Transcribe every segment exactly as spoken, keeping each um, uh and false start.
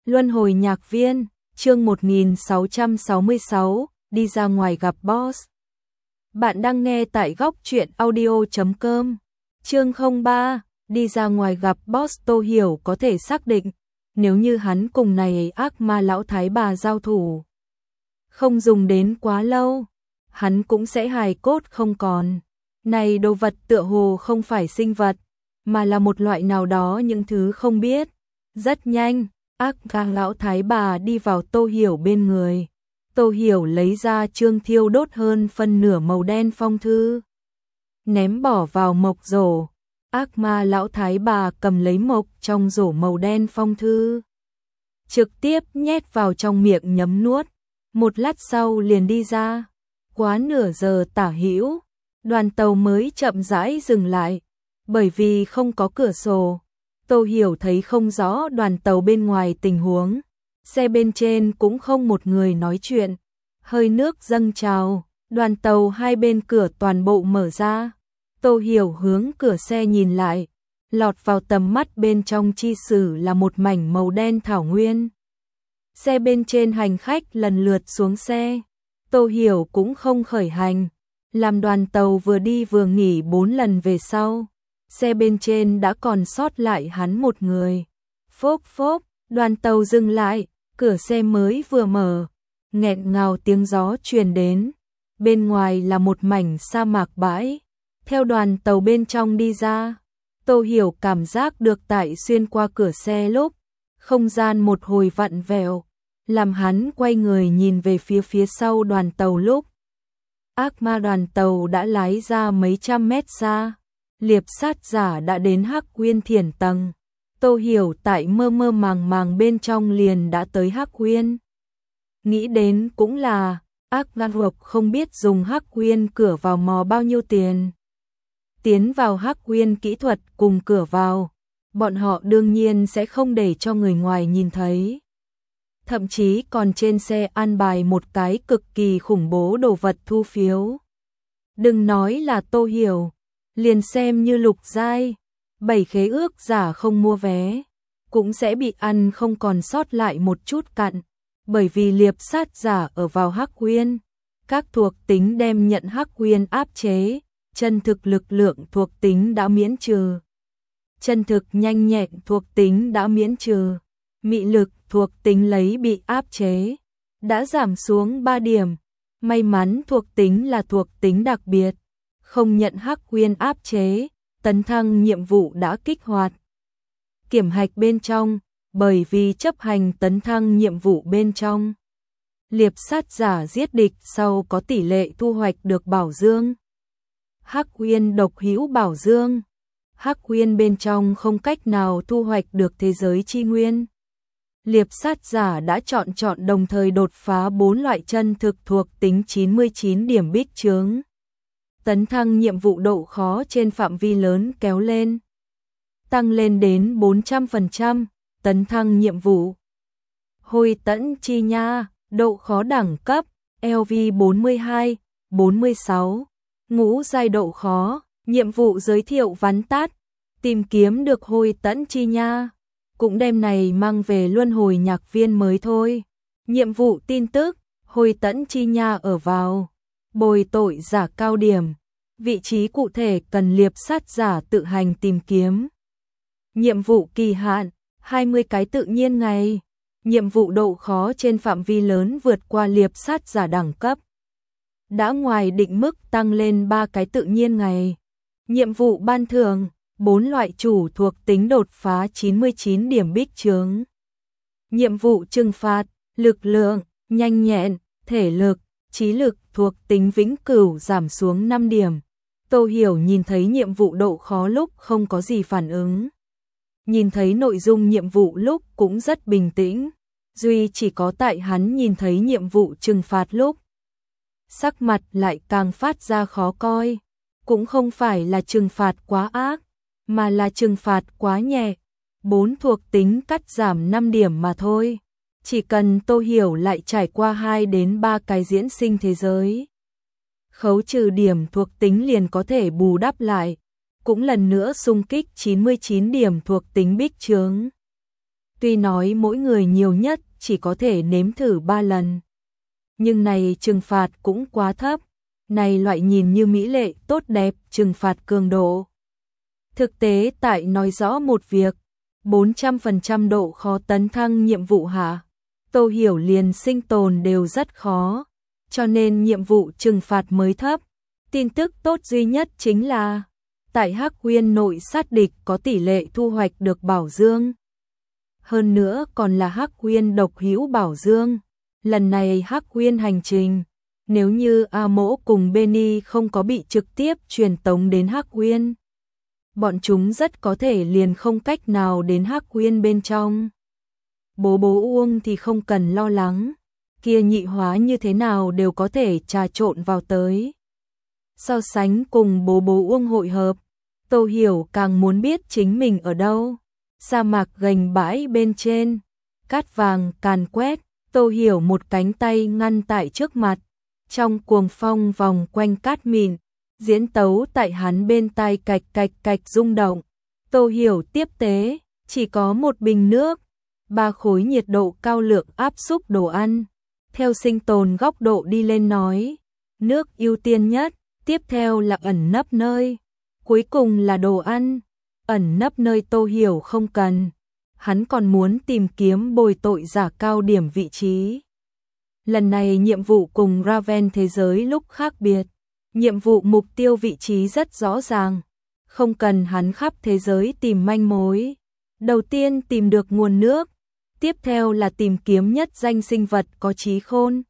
Luân hồi nhạc viên, chương một nghìn sáu trăm sáu mươi sáu, đi ra ngoài gặp boss. Bạn đang nghe tại góc truyện audio chấm com. Chương không ba, đi ra ngoài gặp boss. Tô Hiểu có thể xác định, nếu như hắn cùng này ác ma lão thái bà giao thủ, không dùng đến quá lâu, hắn cũng sẽ hài cốt không còn. Này đồ vật tựa hồ không phải sinh vật, mà là một loại nào đó những thứ không biết. Rất nhanh, ác ma lão thái bà đi vào Tô Hiểu bên người. Tô Hiểu lấy ra chương thiêu đốt hơn phân nửa màu đen phong thư, ném bỏ vào mộc rổ. Ác ma lão thái bà cầm lấy mộc trong rổ màu đen phong thư, trực tiếp nhét vào trong miệng nhấm nuốt. Một lát sau liền đi ra. Quá nửa giờ tả hữu, đoàn tàu mới chậm rãi dừng lại, bởi vì không có cửa sổ. Tô Hiểu thấy không rõ đoàn tàu bên ngoài tình huống, xe bên trên cũng không một người nói chuyện. Hơi nước dâng trào, đoàn tàu hai bên cửa toàn bộ mở ra. Tô Hiểu hướng cửa xe nhìn lại, lọt vào tầm mắt bên trong chi sử là một mảnh màu đen thảo nguyên. Xe bên trên hành khách lần lượt xuống xe, Tô Hiểu cũng không khởi hành. Làm đoàn tàu vừa đi vừa nghỉ bốn lần về sau, xe bên trên đã còn sót lại hắn một người. Phốp phốp, đoàn tàu dừng lại, cửa xe mới vừa mở, nghẹn ngào tiếng gió truyền đến. Bên ngoài là một mảnh sa mạc bãi. Theo đoàn tàu bên trong đi ra, Tô Hiểu cảm giác được tại xuyên qua cửa xe lúc, không gian một hồi vặn vẹo, làm hắn quay người nhìn về phía phía sau đoàn tàu lúc. Ác ma đoàn tàu đã lái ra mấy trăm mét xa, liệp sát giả đã đến Hắc Uyên Thiền tầng. Tô Hiểu tại mơ mơ màng màng bên trong liền đã tới Hắc Uyên. Nghĩ đến cũng là, ác ma ruột không biết dùng Hắc Uyên cửa vào mò bao nhiêu tiền. Tiến vào Hắc Uyên kỹ thuật cùng cửa vào, bọn họ đương nhiên sẽ không để cho người ngoài nhìn thấy. Thậm chí còn trên xe an bài một cái cực kỳ khủng bố đồ vật thu phiếu. Đừng nói là Tô Hiểu, liền xem như Lục Giai, bảy khế ước giả không mua vé, cũng sẽ bị ăn không còn sót lại một chút cặn. Bởi vì liệp sát giả ở vào Hắc Uyên, các thuộc tính đem nhận Hắc Uyên áp chế, chân thực lực lượng thuộc tính đã miễn trừ. Chân thực nhanh nhẹn thuộc tính đã miễn trừ. Mị lực thuộc tính lấy bị áp chế, đã giảm xuống ba điểm. May mắn thuộc tính là thuộc tính đặc biệt, không nhận Hắc Uyên áp chế. Tấn thăng nhiệm vụ đã kích hoạt. Kiểm hạch bên trong, bởi vì chấp hành tấn thăng nhiệm vụ bên trong, liệp sát giả giết địch sau có tỷ lệ thu hoạch được bảo dương. Hắc Uyên độc hữu bảo dương. Hắc Uyên bên trong không cách nào thu hoạch được thế giới chi nguyên. Liệp sát giả đã chọn chọn đồng thời đột phá bốn loại chân thực thuộc tính chín mươi chín điểm bích chướng. Tấn thăng nhiệm vụ độ khó trên phạm vi lớn kéo lên, tăng lên đến bốn trăm phần trăm. Tấn thăng nhiệm vụ Hồi tẫn chi nha, độ khó đẳng cấp L V bốn mươi hai, bốn mươi sáu. Ngũ giai độ khó, nhiệm vụ giới thiệu vắn tắt, tìm kiếm được hồi tẫn chi nha, cũng đêm này mang về luân hồi nhạc viên mới thôi. Nhiệm vụ tin tức, hồi tẫn chi nha ở vào bồi tội giả cao điểm, vị trí cụ thể cần liệp sát giả tự hành tìm kiếm. Nhiệm vụ kỳ hạn, hai mươi cái tự nhiên ngày. Nhiệm vụ độ khó trên phạm vi lớn vượt qua liệp sát giả đẳng cấp, đã ngoài định mức tăng lên ba cái tự nhiên ngày. Nhiệm vụ ban thưởng, bốn loại chủ thuộc tính đột phá chín mươi chín điểm bích chướng. Nhiệm vụ trừng phạt, lực lượng, nhanh nhẹn, thể lực, trí lực thuộc tính vĩnh cửu giảm xuống năm điểm. Tô Hiểu nhìn thấy nhiệm vụ độ khó lúc không có gì phản ứng. Nhìn thấy nội dung nhiệm vụ lúc cũng rất bình tĩnh. Duy chỉ có tại hắn nhìn thấy nhiệm vụ trừng phạt lúc, sắc mặt lại càng phát ra khó coi. Cũng không phải là trừng phạt quá ác, mà là trừng phạt quá nhẹ. Bốn thuộc tính cắt giảm năm điểm mà thôi. Chỉ cần Tô Hiểu lại trải qua hai đến ba cái diễn sinh thế giới, khấu trừ điểm thuộc tính liền có thể bù đắp lại, cũng lần nữa xung kích chín mươi chín điểm thuộc tính bích chướng. Tuy nói mỗi người nhiều nhất chỉ có thể nếm thử ba lần. Nhưng này trừng phạt cũng quá thấp. Này loại nhìn như mỹ lệ, tốt đẹp, trừng phạt cường độ. Thực tế tại nói rõ một việc, bốn trăm phần trăm độ khó tấn thăng nhiệm vụ hả? Tô Hiểu liền sinh tồn đều rất khó, cho nên nhiệm vụ trừng phạt mới thấp. Tin tức tốt duy nhất chính là, tại Hắc Uyên nội sát địch có tỷ lệ thu hoạch được bảo dương. Hơn nữa còn là Hắc Uyên độc hữu bảo dương. Lần này Hắc Uyên hành trình, nếu như A Mỗ cùng Benny không có bị trực tiếp truyền tống đến Hắc Uyên, bọn chúng rất có thể liền không cách nào đến Hắc Uyên bên trong. Bố bố Uông thì không cần lo lắng, kia nhị hóa như thế nào đều có thể trà trộn vào tới. So sánh cùng bố bố Uông hội hợp, Tô Hiểu càng muốn biết chính mình ở đâu. Sa mạc gành bãi bên trên, cát vàng càn quét, Tô Hiểu một cánh tay ngăn tại trước mặt, trong cuồng phong vòng quanh cát mịn, diễn tấu tại hắn bên tai cạch cạch cạch rung động. Tô Hiểu tiếp tế, chỉ có một bình nước, ba khối nhiệt độ cao lượng áp xúc đồ ăn. Theo sinh tồn góc độ đi lên nói, nước ưu tiên nhất, tiếp theo là ẩn nấp nơi, cuối cùng là đồ ăn. Ẩn nấp nơi Tô Hiểu không cần, hắn còn muốn tìm kiếm bồi tội giả cao điểm vị trí. Lần này nhiệm vụ cùng Raven thế giới lúc khác biệt, nhiệm vụ mục tiêu vị trí rất rõ ràng, không cần hắn khắp thế giới tìm manh mối. Đầu tiên tìm được nguồn nước, tiếp theo là tìm kiếm nhất danh sinh vật có trí khôn.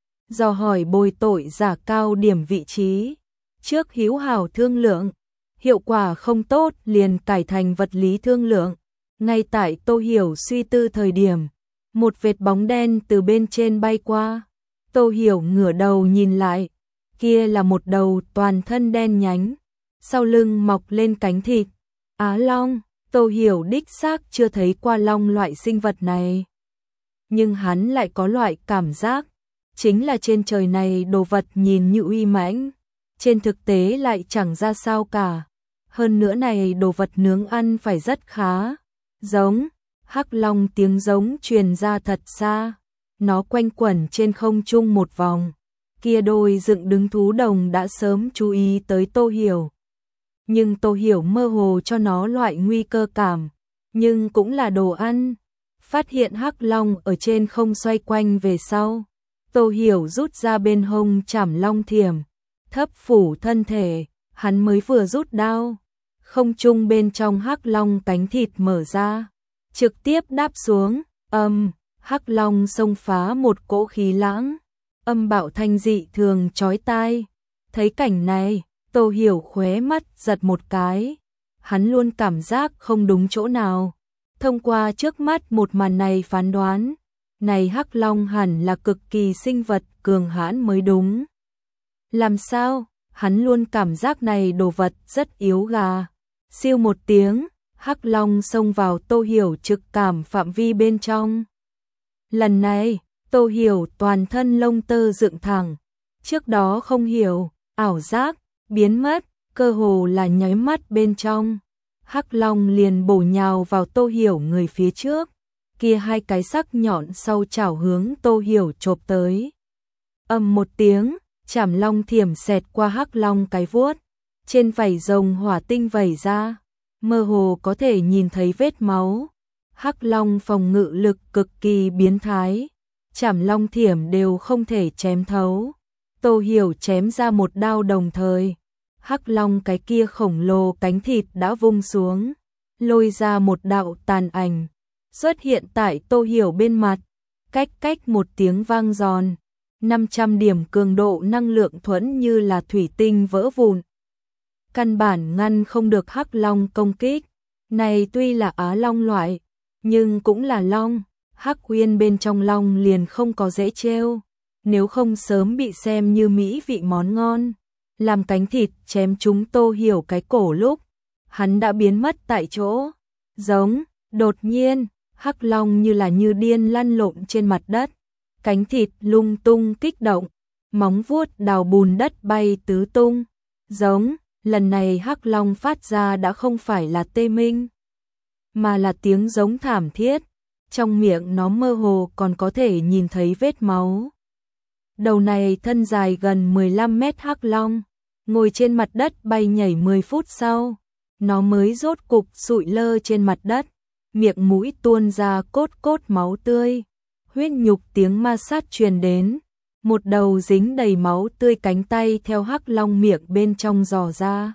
Dò hỏi bồi tội giả cao điểm vị trí, trước hữu hảo thương lượng. Hiệu quả không tốt liền cải thành vật lý thương lượng. Ngay tại Tô Hiểu suy tư thời điểm, một vệt bóng đen từ bên trên bay qua. Tô Hiểu ngửa đầu nhìn lại, kia là một đầu toàn thân đen nhánh, sau lưng mọc lên cánh thịt. Á long, Tô Hiểu đích xác chưa thấy qua long loại sinh vật này. Nhưng hắn lại có loại cảm giác, chính là trên trời này đồ vật nhìn như uy mãnh, trên thực tế lại chẳng ra sao cả. Hơn nữa này đồ vật nướng ăn phải rất khá. Giống, hắc long tiếng giống truyền ra thật xa. Nó quanh quẩn trên không trung một vòng. Kia đôi dựng đứng thú đồng đã sớm chú ý tới Tô Hiểu. Nhưng Tô Hiểu mơ hồ cho nó loại nguy cơ cảm. Nhưng cũng là đồ ăn. Phát hiện hắc long ở trên không xoay quanh về sau. Tô Hiểu rút ra bên hông chảm long thiểm. Thấp phủ thân thể, hắn mới vừa rút đao. Không trung bên trong hắc long cánh thịt mở ra, trực tiếp đáp xuống, âm, hắc long xông phá một cỗ khí lãng, âm bạo thanh dị thường chói tai. Thấy cảnh này, Tô Hiểu khóe mắt giật một cái, hắn luôn cảm giác không đúng chỗ nào. Thông qua trước mắt một màn này phán đoán, này hắc long hẳn là cực kỳ sinh vật cường hãn mới đúng. Làm sao? Hắn luôn cảm giác này đồ vật rất yếu gà. Siêu một tiếng, hắc long xông vào Tô Hiểu trực cảm phạm vi bên trong. Lần này, Tô Hiểu toàn thân lông tơ dựng thẳng. Trước đó không hiểu, ảo giác, biến mất, cơ hồ là nháy mắt bên trong. Hắc long liền bổ nhào vào Tô Hiểu người phía trước. Kia hai cái sắc nhọn sau chảo hướng Tô Hiểu chộp tới. Ầm một tiếng, chảm long thiểm xẹt qua hắc long cái vuốt. Trên vảy rồng hỏa tinh vẩy ra, mơ hồ có thể nhìn thấy vết máu. Hắc long phòng ngự lực cực kỳ biến thái, chảm long thiểm đều không thể chém thấu. Tô Hiểu chém ra một đao đồng thời, hắc long cái kia khổng lồ cánh thịt đã vung xuống, lôi ra một đạo tàn ảnh, xuất hiện tại Tô Hiểu bên mặt, cách cách một tiếng vang giòn, năm trăm điểm cường độ năng lượng thuẫn như là thủy tinh vỡ vụn. Căn bản ngăn không được hắc long công kích. Này tuy là á long loại, nhưng cũng là long. Hắc Uyên bên trong long liền không có dễ trêu. Nếu không sớm bị xem như mỹ vị món ngon. Làm cánh thịt chém chúng Tô Hiểu cái cổ lúc, hắn đã biến mất tại chỗ. Giống, đột nhiên, hắc long như là như điên lăn lộn trên mặt đất. Cánh thịt lung tung kích động, móng vuốt đào bùn đất bay tứ tung. Giống, lần này hắc long phát ra đã không phải là tê minh, mà là tiếng giống thảm thiết. trong miệng nó mơ hồ còn có thể nhìn thấy vết máu. Đầu này thân dài gần mười lăm mét hắc long, ngồi trên mặt đất bay nhảy mười phút sau, nó mới rốt cục sụi lơ trên mặt đất, miệng mũi tuôn ra cốt cốt máu tươi, huyết nhục tiếng ma sát truyền đến, một đầu dính đầy máu tươi cánh tay theo hắc long miệng bên trong giò ra.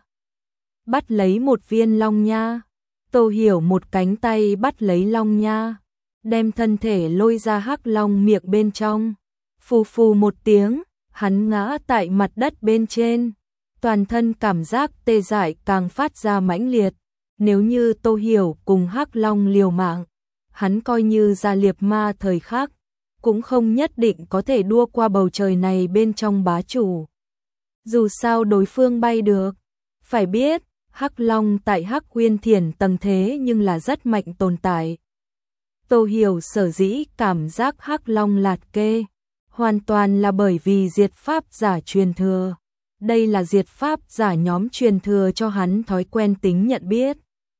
Bắt lấy một viên long nha, Tô Hiểu một cánh tay bắt lấy long nha, đem thân thể lôi ra hắc long miệng bên trong. Phù phù một tiếng, hắn ngã tại mặt đất bên trên, toàn thân cảm giác tê dại càng phát ra mãnh liệt. Nếu như Tô Hiểu cùng hắc long liều mạng, hắn coi như ra liệp ma thời khắc, cũng không nhất định có thể đua qua bầu trời này bên trong bá chủ. Dù sao đối phương bay được, phải biết, hắc long tại Hắc Uyên Thiền tầng thế nhưng là rất mạnh tồn tại. Tô Hiểu sở dĩ cảm giác hắc long lạt kê, hoàn toàn là bởi vì diệt pháp giả truyền thừa. Đây là diệt pháp giả nhóm truyền thừa cho hắn thói quen tính nhận biết.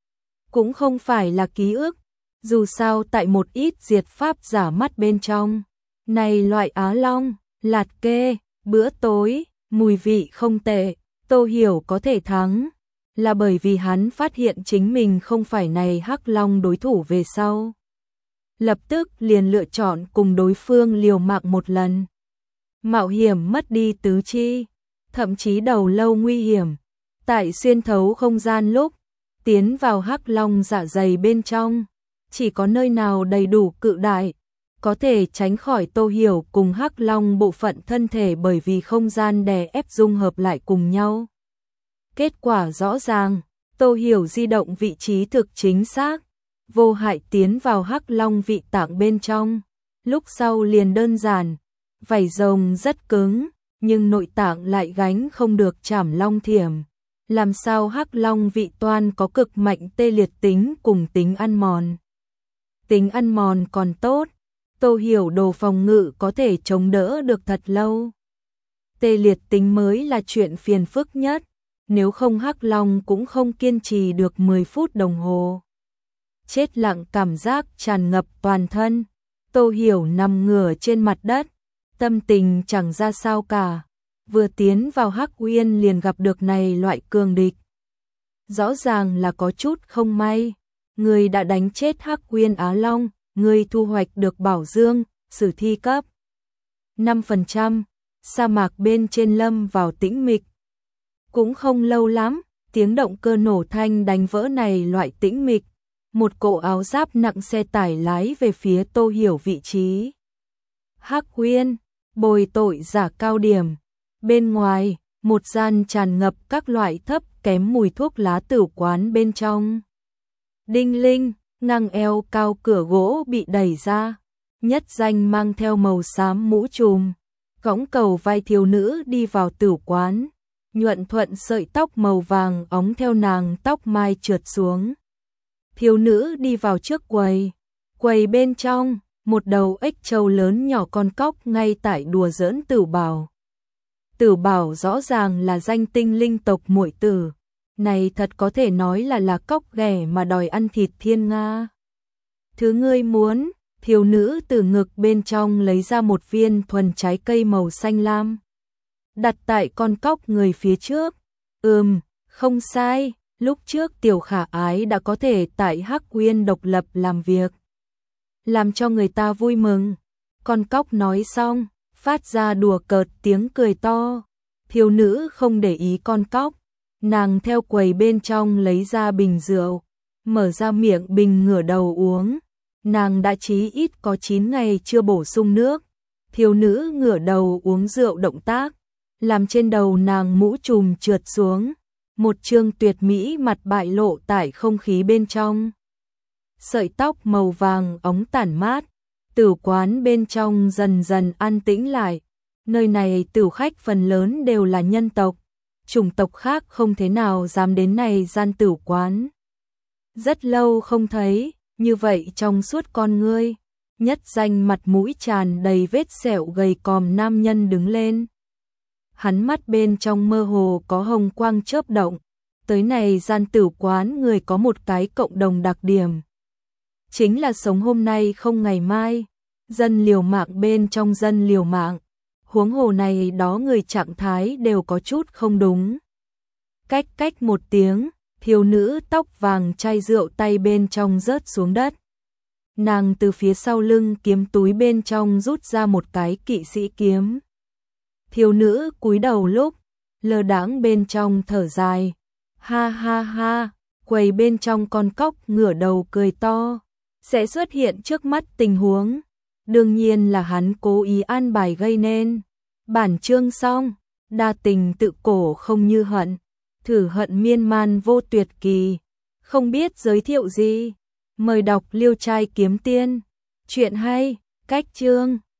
Cũng không phải là ký ức, dù sao tại một ít diệt pháp giả mắt bên trong. Này loại á long, lạt kê, bữa tối, mùi vị không tệ, Tô Hiểu có thể thắng. Là bởi vì hắn phát hiện chính mình không phải này hắc long đối thủ về sau. Lập tức liền lựa chọn cùng đối phương liều mạng một lần. Mạo hiểm mất đi tứ chi, thậm chí đầu lâu nguy hiểm. Tại xuyên thấu không gian lúc, tiến vào hắc long dạ dày bên trong. Chỉ có nơi nào đầy đủ cự đại, có thể tránh khỏi Tô Hiểu cùng hắc long bộ phận thân thể bởi vì không gian đè ép dung hợp lại cùng nhau. Kết quả rõ ràng, Tô Hiểu di động vị trí thực chính xác, vô hại tiến vào hắc long vị tạng bên trong. Lúc sau liền đơn giản, vảy rồng rất cứng, nhưng nội tạng lại gánh không được chảm long thiểm. Làm sao hắc long vị toan có cực mạnh tê liệt tính cùng tính ăn mòn. Tính ăn mòn còn tốt, Tô Hiểu đồ phòng ngự có thể chống đỡ được thật lâu. Tê liệt tính mới là chuyện phiền phức nhất, nếu không hắc long cũng không kiên trì được mười phút đồng hồ. Chết lặng cảm giác tràn ngập toàn thân, Tô Hiểu nằm ngửa trên mặt đất, tâm tình chẳng ra sao cả. Vừa tiến vào Hắc Uyên liền gặp được này loại cường địch. Rõ ràng là có chút không may, người đã đánh chết Hắc Uyên Á Long, người thu hoạch được bảo dương, sử thi cấp năm phần trăm, sa mạc bên trên lâm vào tĩnh mịch. Cũng không lâu lắm, tiếng động cơ nổ thanh đánh vỡ này loại tĩnh mịch. Một cỗ áo giáp nặng xe tải lái về phía Tô Hiểu vị trí. Hắc Uyên, bồi tội giả cao điểm. Bên ngoài, một gian tràn ngập các loại thấp kém mùi thuốc lá tử quán bên trong. Đinh linh, ngang eo cao cửa gỗ bị đẩy ra. Nhất danh mang theo màu xám mũ trùm, cõng cầu vai thiếu nữ đi vào tử quán. Nhuận thuận sợi tóc màu vàng óng theo nàng tóc mai trượt xuống. Thiếu nữ đi vào trước quầy. Quầy bên trong, một đầu ếch trâu lớn nhỏ con cóc ngay tại đùa giỡn Tử Bảo. Tử Bảo rõ ràng là danh tinh linh tộc muội tử. Này thật có thể nói là là cóc ghẻ mà đòi ăn thịt thiên nga. Thứ ngươi muốn, thiếu nữ từ ngực bên trong lấy ra một viên thuần trái cây màu xanh lam. Đặt tại con cóc người phía trước. Ừm, không sai, lúc trước Tiểu Khả Ái đã có thể tại Hắc Uyên độc lập làm việc. Làm cho người ta vui mừng. Con cóc nói xong, phát ra đùa cợt tiếng cười to. Thiếu nữ không để ý con cóc. Nàng theo quầy bên trong lấy ra bình rượu. Mở ra miệng bình ngửa đầu uống. Nàng đã chí ít có chín ngày chưa bổ sung nước. Thiếu nữ ngửa đầu uống rượu động tác. Làm trên đầu nàng mũ trùm trượt xuống. Một trương tuyệt mỹ mặt bại lộ tại không khí bên trong. Sợi tóc màu vàng óng tản mát. Tử quán bên trong dần dần an tĩnh lại. Nơi này tử khách phần lớn đều là nhân tộc. Chủng tộc khác không thế nào dám đến này gian tử quán. Rất lâu không thấy, như vậy trong suốt con ngươi. Nhất danh mặt mũi tràn đầy vết sẹo gầy còm nam nhân đứng lên. Hắn mắt bên trong mơ hồ có hồng quang chớp động. Tới này gian tử quán người có một cái cộng đồng đặc điểm. chính là sống hôm nay không ngày mai, dân liều mạng bên trong dân liều mạng, huống hồ này đó người trạng thái đều có chút không đúng. Cách cách một tiếng, thiếu nữ tóc vàng chai rượu tay bên trong rớt xuống đất. Nàng từ phía sau lưng kiếm túi bên trong rút ra một cái kỵ sĩ kiếm. Thiếu nữ cúi đầu lúc, lơ đãng bên trong thở dài. Ha ha ha, quầy bên trong con cóc ngửa đầu cười to. Sẽ xuất hiện trước mắt tình huống. Đương nhiên là hắn cố ý an bài gây nên. Bản chương xong, đa tình tự cổ không như hận. Thử hận miên man vô tuyệt kỳ. Không biết giới thiệu gì? Mời đọc Liêu Trai Kiếm Tiên. Chuyện hay, cách chương.